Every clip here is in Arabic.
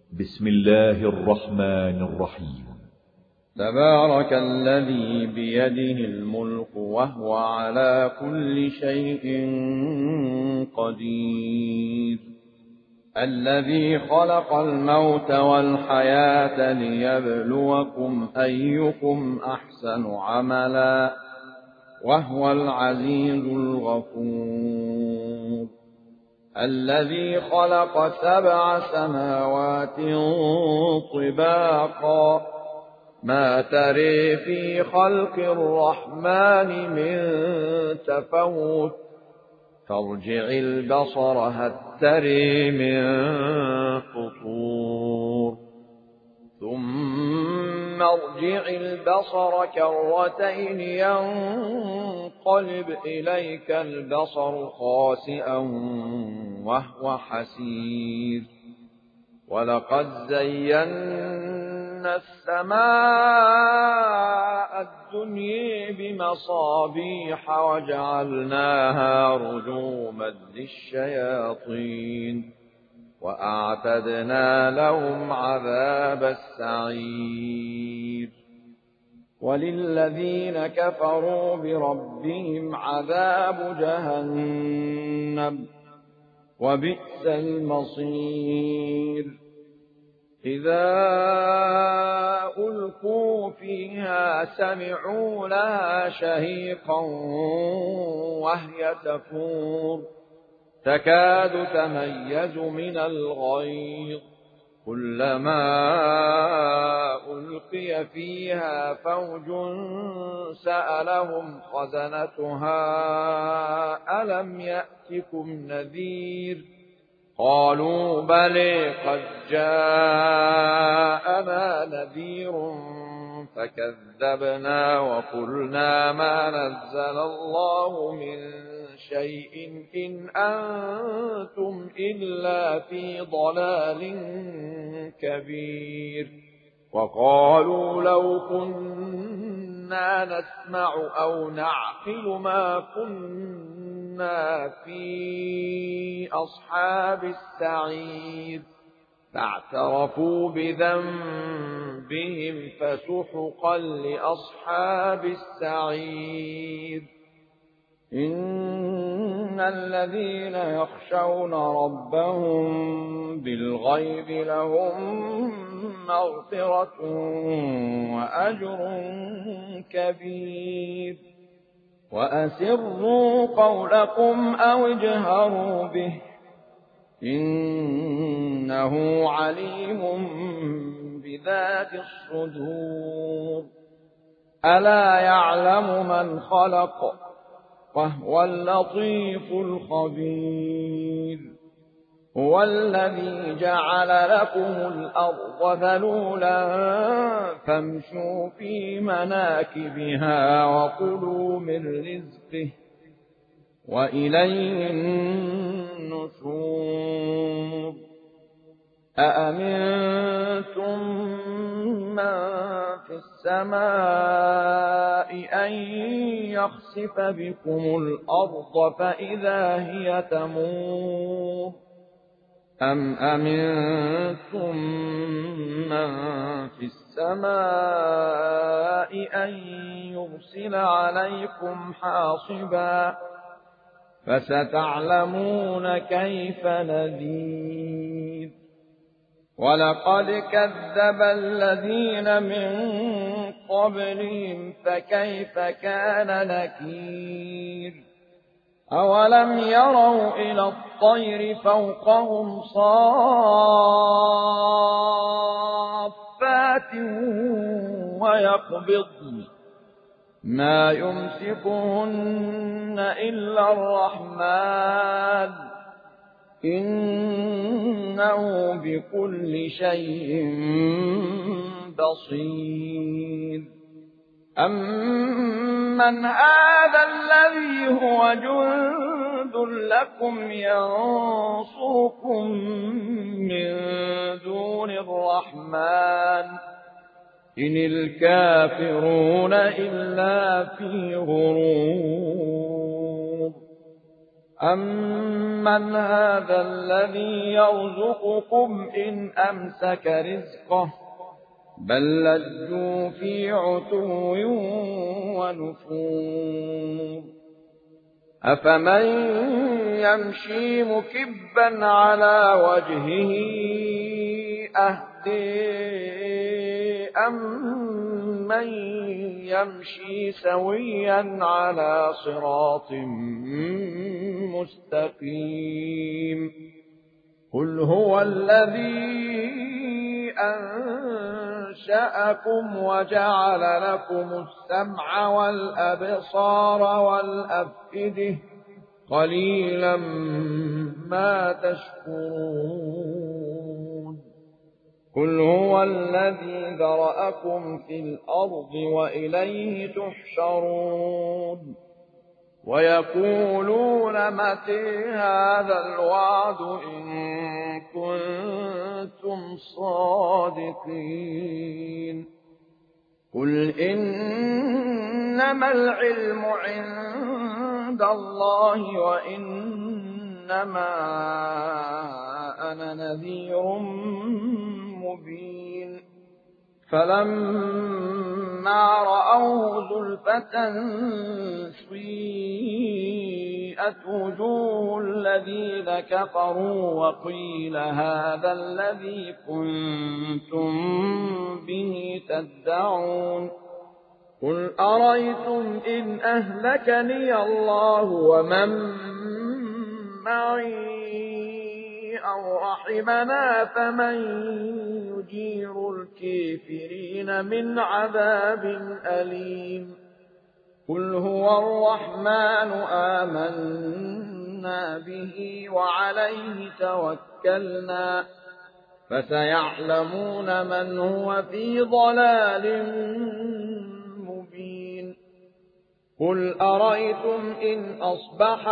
بسم الله الرحمن الرحيم. تبارك الذي بيده الملك وهو على كل شيء قدير، الذي خلق الموت والحياة ليبلوكم أيكم أحسن عملا وهو العزيز الغفور، الذي خلق 7 سماوات طباقا ما تري في خلق الرحمن من تفوت فارجع البصر هل تري من فطور ثم ارجع البصر كرتين ينقلب إليك البصر خاسئا وهو حسير، ولقد زينا السماء الدنيا بمصابيح وجعلناها رجوما للشياطين وأعتدنا لهم عذاب السعير، وللذين كفروا بربهم عذاب جهنم وبئس المصير، إذا ألقوا فيها سمعوا لها شهيقا وهي تفور تكاد تميز من الغيظ، كلما ألقي فيها فوج سألهم خزنتها ألم يأتكم نذير، قالوا بلى قد جاءنا نذير فكذبنا وقلنا ما نزل الله من شيء إن أنتم إلا في ضلال كبير، وقالوا لو كنا نسمع أو نعقل ما كنا في أصحاب السعير، فاعترفوا بذنبهم فسحقا لأصحاب السعير، إن الذين يخشون ربهم بالغيب لهم مغفرة وأجر كبير، وأسروا قولكم أو اجهروا به إنه عليم بذات الصدور، ألا يعلم من خلق وهو اللطيف الخبير، هو الذي جعل لكم الأرض ذلولا فامشوا في مناكبها وكلوا من رزقه وإليه النشور، أأمنتم من في السماء أن يخسف بكم الأرض فإذا هي تمور، أم أمنتم من في السماء أن يرسل عليكم حاصبا فستعلمون كيف نذير، ولقد كذب الذين من قبلهم فكيف كان نكير، أولم يروا إلى الطير فوقهم صافات ويقبضن ما يمسكهن إلا الرحمن إنه بكل شيء بصير، أمن هذا الذي هو جند لكم ينصركم من دون الرحمن إن الكافرون إلا في غرور، أَمَّنْ هَذَا الَّذِي يَرْزُقُكُمْ إِنْ أَمْسَكَ رِزْقَهُ بَل لَّجُّوا فِي عُتُوٍّ وَنُفُورٍ أَفَمَن يَمْشِي مُكِبًّا عَلَى وَجْهِهِ أَهْدَىٰ أَمَّن يَمْشِي سَوِيًّا عَلَى صِرَاطٍ مُّسْتَقِيمٍ قُلْ هُوَ الَّذِي أَنشَأَكُمْ وَجَعَلَ لَكُمُ السَّمْعَ وَالْأَبْصَارَ وَالْأَفْئِدَةَ قَلِيلًا مَّا تَشْكُرُونَ قُلْ هُوَ الَّذِي ذَرَأَكُمْ فِي الْأَرْضِ وَإِلَيْهِ تُحْشَرُونَ وَيَقُولُونَ مَتَىٰ هَٰذَا الْوَعْدُ إِن كُنتُمْ صَادِقِينَ قُلْ إِنَّمَا الْعِلْمُ عِندَ اللَّهِ وَإِنَّمَا أَنَا نَذِيرٌ مُّبِينٌ فَلَمَّا رَأَوْهُ زُلْفَةً سِيئَتْ وُجُوهُ الَّذِينَ كَفَرُوا وَقِيلَ هَٰذَا الَّذِي كُنتُم بِهِ تَدَّعُونَ قُلْ أَرَأَيْتُمْ إِنْ أَهْلَكَنِيَ اللَّهُ وَمَن مَّعِي أَوْ رَحِمَنَا فَمَن يُجِيرُ الْكَافِرِينَ مِنْ عَذَابٍ أَلِيمٍ قُلْ هُوَ الرَّحْمَٰنُ آمَنَّا بِهِ وَعَلَيْهِ تَوَكَّلْنَا فَسَيَعْلَمُونَ مَنْ هُوَ فِي ضَلَالٍ مُّبِينٍ قُلْ أَرَأَيْتُمْ إِنْ أَصْبَحَ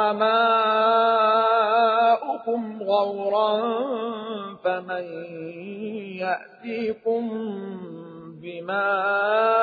مَاؤُكُمْ غَوْرًا فَمَن يَأْتِيكُم بِمَاءٍ